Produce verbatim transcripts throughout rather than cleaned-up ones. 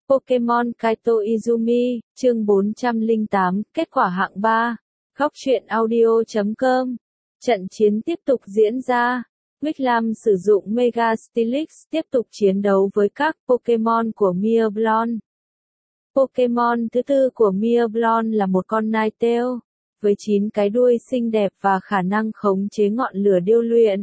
Pokemon Kaito Izumi, chương bốn trăm lẻ tám, kết quả hạng ba. Góc truyện audio chấm com. Trận chiến tiếp tục diễn ra. Wickham sử dụng Mega Steelix tiếp tục chiến đấu với các Pokemon của Mirblon. Pokemon thứ tư của Mirblon là một con Ninetale, với chín cái đuôi xinh đẹp và khả năng khống chế ngọn lửa điêu luyện.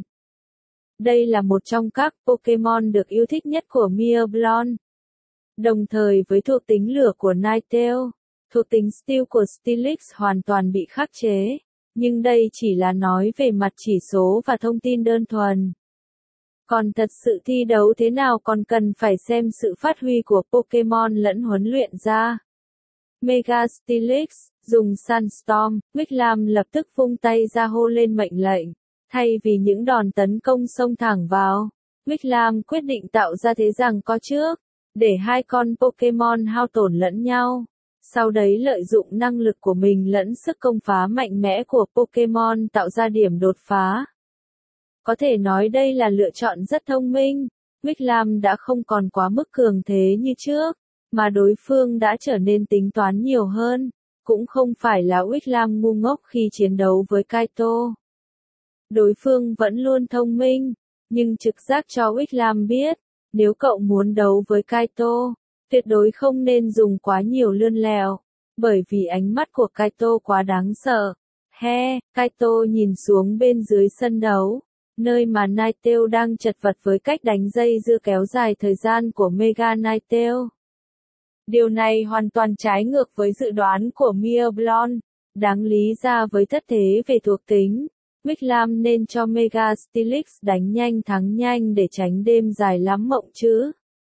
Đây là một trong các Pokemon được yêu thích nhất của Mirblon. Đồng thời với thuộc tính lửa của Ninetale, thuộc tính Steel của Steelix hoàn toàn bị khắc chế, nhưng đây chỉ là nói về mặt chỉ số và thông tin đơn thuần. Còn thật sự thi đấu thế nào còn cần phải xem sự phát huy của Pokemon lẫn huấn luyện ra. Mega Steelix, dùng Sunstorm, Wickham lập tức vung tay ra hô lên mệnh lệnh. Thay vì những đòn tấn công xông thẳng vào, Wickham quyết định tạo ra thế giằng co trước, để hai con Pokemon hao tổn lẫn nhau. Sau đấy lợi dụng năng lực của mình lẫn sức công phá mạnh mẽ của Pokemon tạo ra điểm đột phá. Có thể nói đây là lựa chọn rất thông minh. Wickham đã không còn quá mức cường thế như trước, mà đối phương đã trở nên tính toán nhiều hơn. Cũng không phải là Wickham ngu ngốc khi chiến đấu với Kaito. Đối phương vẫn luôn thông minh, nhưng trực giác cho Wickham biết, nếu cậu muốn đấu với Kaito, tuyệt đối không nên dùng quá nhiều lươn lẹo, bởi vì ánh mắt của Kaito quá đáng sợ. He, Kaito nhìn xuống bên dưới sân đấu, nơi mà Ninetale đang chật vật với cách đánh dây dưa kéo dài thời gian của Mega Ninetale. Điều này hoàn toàn trái ngược với dự đoán của Mirblon. Đáng lý ra với thất thế về thuộc tính, Wickham nên cho Mega Steelix đánh nhanh thắng nhanh để tránh đêm dài lắm mộng chứ.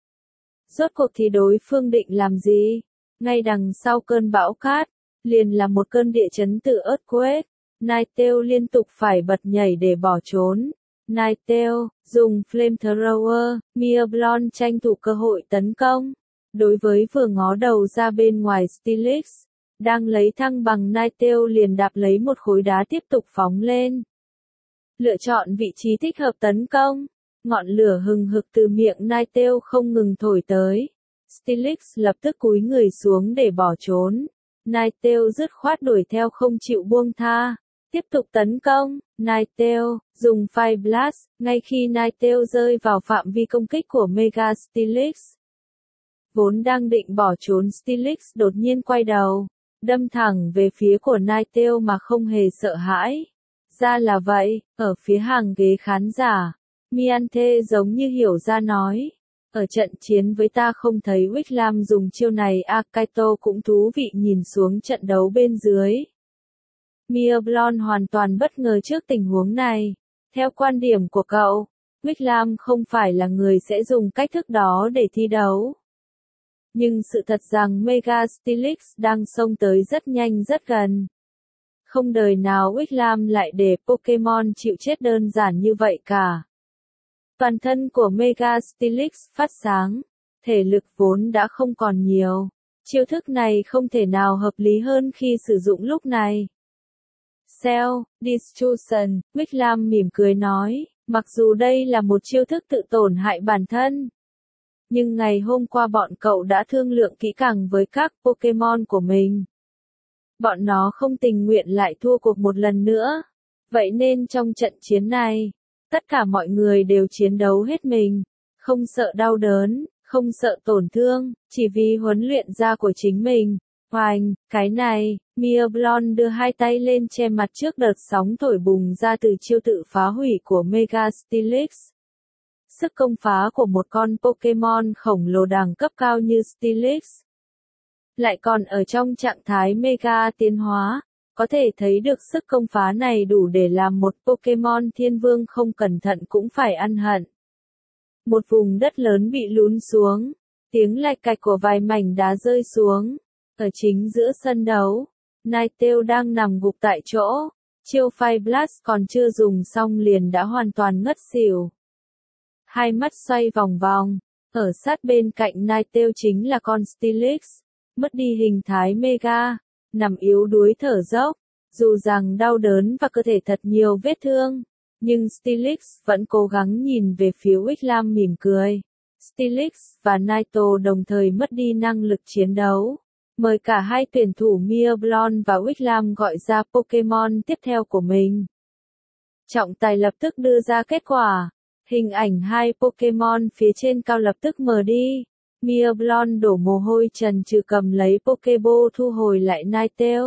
Rốt cuộc thì đối phương định làm gì? Ngay đằng sau cơn bão cát, liền là một cơn địa chấn từ Earthquake. Ninetale liên tục phải bật nhảy để bỏ trốn. Ninetale, dùng Flamethrower, Mirblon tranh thủ cơ hội tấn công. Đối với vừa ngó đầu ra bên ngoài Steelix, đang lấy thăng bằng Ninetale liền đạp lấy một khối đá tiếp tục phóng lên. Lựa chọn vị trí thích hợp tấn công. Ngọn lửa hừng hực từ miệng Ninetale không ngừng thổi tới. Steelix lập tức cúi người xuống để bỏ trốn. Ninetale dứt khoát đuổi theo không chịu buông tha. Tiếp tục tấn công. Ninetale, dùng Fire Blast, ngay khi Ninetale rơi vào phạm vi công kích của Mega Steelix. Vốn đang định bỏ trốn Steelix đột nhiên quay đầu, đâm thẳng về phía của Ninetale mà không hề sợ hãi. Ra là vậy, ở phía hàng ghế khán giả, Miante giống như hiểu ra nói. Ở trận chiến với ta không thấy Wickham dùng chiêu này à, Kaito cũng thú vị nhìn xuống trận đấu bên dưới. Mirblon hoàn toàn bất ngờ trước tình huống này. Theo quan điểm của cậu, Wickham không phải là người sẽ dùng cách thức đó để thi đấu. Nhưng sự thật rằng Mega Steelix đang xông tới rất nhanh rất gần. Không đời nào Wickham lại để Pokemon chịu chết đơn giản như vậy cả. Toàn thân của Mega Steelix phát sáng, thể lực vốn đã không còn nhiều. Chiêu thức này không thể nào hợp lý hơn khi sử dụng lúc này. Cell Destruction, Wickham mỉm cười nói, mặc dù đây là một chiêu thức tự tổn hại bản thân. Nhưng ngày hôm qua bọn cậu đã thương lượng kỹ càng với các Pokemon của mình. Bọn nó không tình nguyện lại thua cuộc một lần nữa. Vậy nên trong trận chiến này, tất cả mọi người đều chiến đấu hết mình. Không sợ đau đớn, không sợ tổn thương, chỉ vì huấn luyện ra của chính mình. Hoành, cái này, Mirblon đưa hai tay lên che mặt trước đợt sóng thổi bùng ra từ chiêu tự phá hủy của Mega Steelix. Sức công phá của một con Pokemon khổng lồ đẳng cấp cao như Steelix, lại còn ở trong trạng thái Mega tiến hóa, có thể thấy được sức công phá này đủ để làm một Pokemon thiên vương không cẩn thận cũng phải ăn hận. Một vùng đất lớn bị lún xuống, tiếng lạch cạch của vài mảnh đá rơi xuống, ở chính giữa sân đấu, Ninetale đang nằm gục tại chỗ, chiêu Fire Blast còn chưa dùng xong liền đã hoàn toàn ngất xỉu. Hai mắt xoay vòng vòng, ở sát bên cạnh Ninetale chính là con Steelix, mất đi hình thái Mega, nằm yếu đuối thở dốc, dù rằng đau đớn và cơ thể thật nhiều vết thương, nhưng Steelix vẫn cố gắng nhìn về phía Wickham mỉm cười. Steelix và Naito đồng thời mất đi năng lực chiến đấu. Mời cả hai tuyển thủ Mia Blonde và Wickham gọi ra Pokémon tiếp theo của mình. Trọng tài lập tức đưa ra kết quả. Hình ảnh hai Pokémon phía trên cao lập tức mờ đi. Mia Blonde đổ mồ hôi trần trừ cầm lấy Pokéball thu hồi lại Ninetale.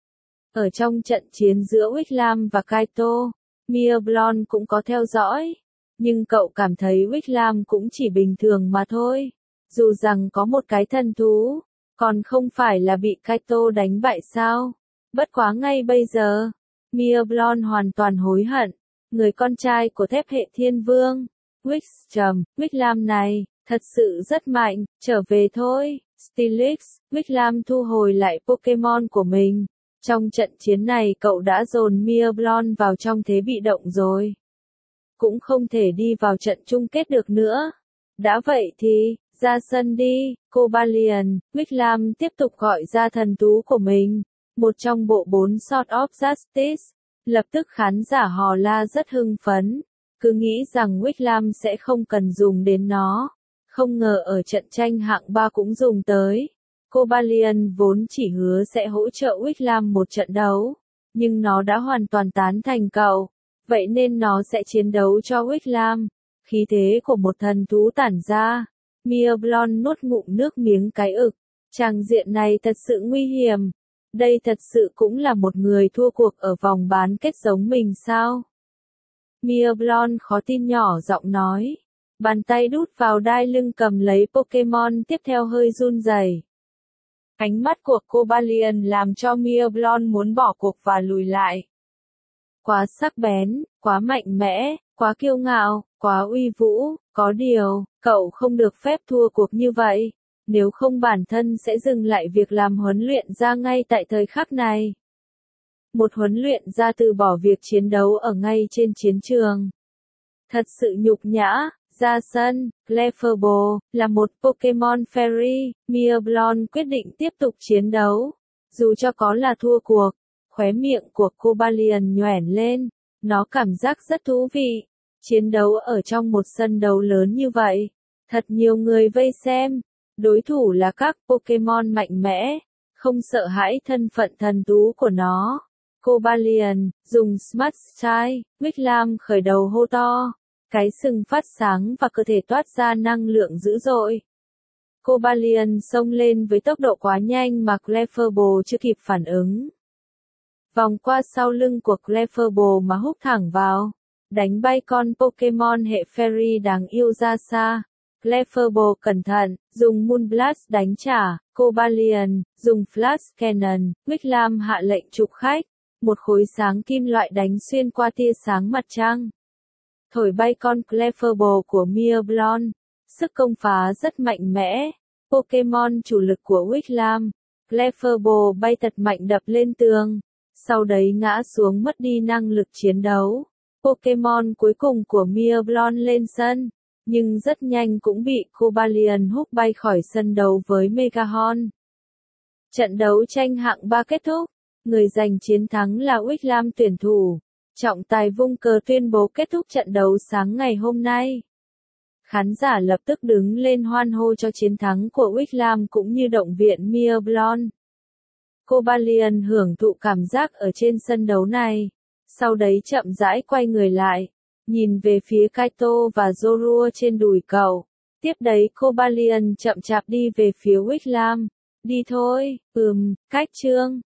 Ở trong trận chiến giữa Wickham và Kaito, Mia Blonde cũng có theo dõi. Nhưng cậu cảm thấy Wickham cũng chỉ bình thường mà thôi. Dù rằng có một cái thần thú, còn không phải là bị Kaito đánh bại sao? Bất quá ngay bây giờ, Mia Blonde hoàn toàn hối hận. Người con trai của thép hệ thiên vương, Wickham, Wickham này, thật sự rất mạnh, trở về thôi. Steelix, Wickham thu hồi lại Pokémon của mình. Trong trận chiến này cậu đã dồn Mia Blonde vào trong thế bị động rồi. Cũng không thể đi vào trận chung kết được nữa. Đã vậy thì, ra sân đi, Cobalion. Wickham tiếp tục gọi ra thần thú của mình. Một trong bộ bốn Sword of Justice. Lập tức khán giả hò la rất hưng phấn. Cứ nghĩ rằng Wickham sẽ không cần dùng đến nó. Không ngờ ở trận tranh hạng ba cũng dùng tới. Cobalion vốn chỉ hứa sẽ hỗ trợ Wickham một trận đấu. Nhưng nó đã hoàn toàn tán thành cậu. Vậy nên nó sẽ chiến đấu cho Wickham. Khí thế của một thần thú tản ra. Mia Blonde nuốt ngụm nước miếng cái ực. Tràng diện này thật sự nguy hiểm. Đây thật sự cũng là một người thua cuộc ở vòng bán kết giống mình sao? Mia Blonde khó tin nhỏ giọng nói. Bàn tay đút vào đai lưng cầm lấy Pokémon tiếp theo hơi run rẩy. Ánh mắt của Cobalion làm cho Mia Blonde muốn bỏ cuộc và lùi lại. Quá sắc bén, quá mạnh mẽ, quá kiêu ngạo, quá uy vũ, có điều, cậu không được phép thua cuộc như vậy. Nếu không bản thân sẽ dừng lại việc làm huấn luyện ra ngay tại thời khắc này. Một huấn luyện ra từ bỏ việc chiến đấu ở ngay trên chiến trường. Thật sự nhục nhã, ra sân, Clefairy, là một Pokémon Fairy, Mia Blonde quyết định tiếp tục chiến đấu. Dù cho có là thua cuộc, khóe miệng của Cobalion nhoẻn lên, nó cảm giác rất thú vị. Chiến đấu ở trong một sân đấu lớn như vậy, thật nhiều người vây xem. Đối thủ là các Pokémon mạnh mẽ, không sợ hãi thân phận thần thú của nó. Cobalion, dùng Smart Style, Wickham khởi đầu hô to. Cái sừng phát sáng và cơ thể toát ra năng lượng dữ dội. Cobalion xông lên với tốc độ quá nhanh mà Clefairy chưa kịp phản ứng. Vòng qua sau lưng của Clefairy mà húc thẳng vào. Đánh bay con Pokémon hệ Fairy đáng yêu ra xa. Clefairy cẩn thận, dùng Moonblast đánh trả, Cobalion, dùng Flash Cannon, Wickham hạ lệnh trục khách, một khối sáng kim loại đánh xuyên qua tia sáng mặt trăng. Thổi bay con Clefairy của Mia Blonde, sức công phá rất mạnh mẽ, Pokémon chủ lực của Wickham, Clefairy bay thật mạnh đập lên tường, sau đấy ngã xuống mất đi năng lực chiến đấu. Pokémon cuối cùng của Mia Blonde lên sân. Nhưng rất nhanh cũng bị Cobalion húc bay khỏi sân đấu với Megahorn. Trận đấu tranh hạng ba kết thúc, người giành chiến thắng là Wickham tuyển thủ. Trọng tài vung cờ tuyên bố kết thúc trận đấu sáng ngày hôm nay. Khán giả lập tức đứng lên hoan hô cho chiến thắng của Wickham cũng như động viên Mia Blonde. Cobalion hưởng thụ cảm giác ở trên sân đấu này, sau đấy chậm rãi quay người lại. Nhìn về phía Kaito và Zorua trên đùi cậu. Tiếp đấy Cobalion chậm chạp đi về phía Wickham. Đi thôi, ừm, cách chương.